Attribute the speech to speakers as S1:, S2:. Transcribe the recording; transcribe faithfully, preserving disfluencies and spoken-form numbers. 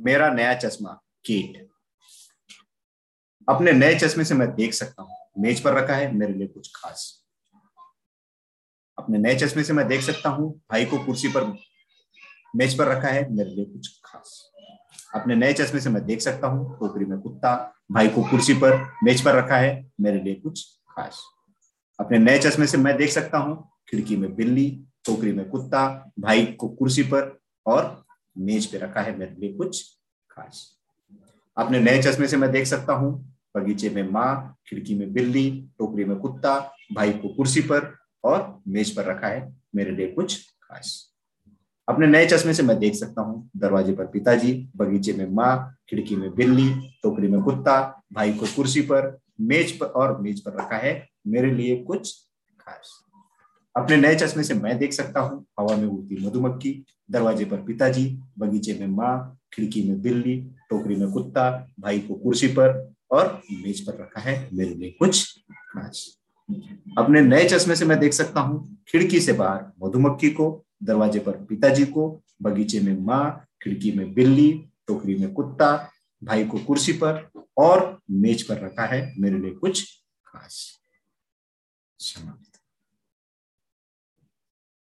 S1: मेरा नया चश्मा केट। अपने नए चश्मे से मैं देख सकता हूँ मेज पर रखा है मेरे लिए कुछ खास। अपने नए चश्मे से मैं देख सकता हूँ भाई को कुर्सी पर मेज पर रखा है मेरे लिए कुछ खास। अपने नए चश्मे से मैं देख सकता हूँ टोकरी में कुत्ता भाई को कुर्सी पर मेज पर रखा है मेरे लिए कुछ खास। अपने नए चश्मे से मैं देख सकता हूँ खिड़की में बिल्ली टोकरी में कुत्ता भाई को कुर्सी पर और मेज पे रखा है मेरे लिए कुछ खास। अपने नए चश्मे से मैं देख सकता हूँ बगीचे में माँ खिड़की में बिल्ली टोकरी में कुत्ता भाई को कुर्सी पर और मेज पर रखा है मेरे लिए कुछ खास। अपने नए चश्मे से मैं देख सकता हूँ दरवाजे पर पिताजी बगीचे में माँ खिड़की में बिल्ली टोकरी में कुत्ता भाई को कुर्सी पर मेज पर और मेज पर रखा है मेरे लिए कुछ खास। अपने नए चश्मे से मैं देख सकता हूँ हवा में उड़ती मधुमक्खी दरवाजे पर पिताजी बगीचे में माँ खिड़की में बिल्ली टोकरी में कुत्ता भाई को कुर्सी पर और मेज पर रखा है मेरे लिए कुछ खास। अपने नए चश्मे से मैं देख सकता हूँ खिड़की से बाहर मधुमक्खी को दरवाजे पर पिताजी को बगीचे में माँ खिड़की में बिल्ली टोकरी में कुत्ता भाई को कुर्सी पर और मेज पर रखा है मेरे लिए कुछ खास।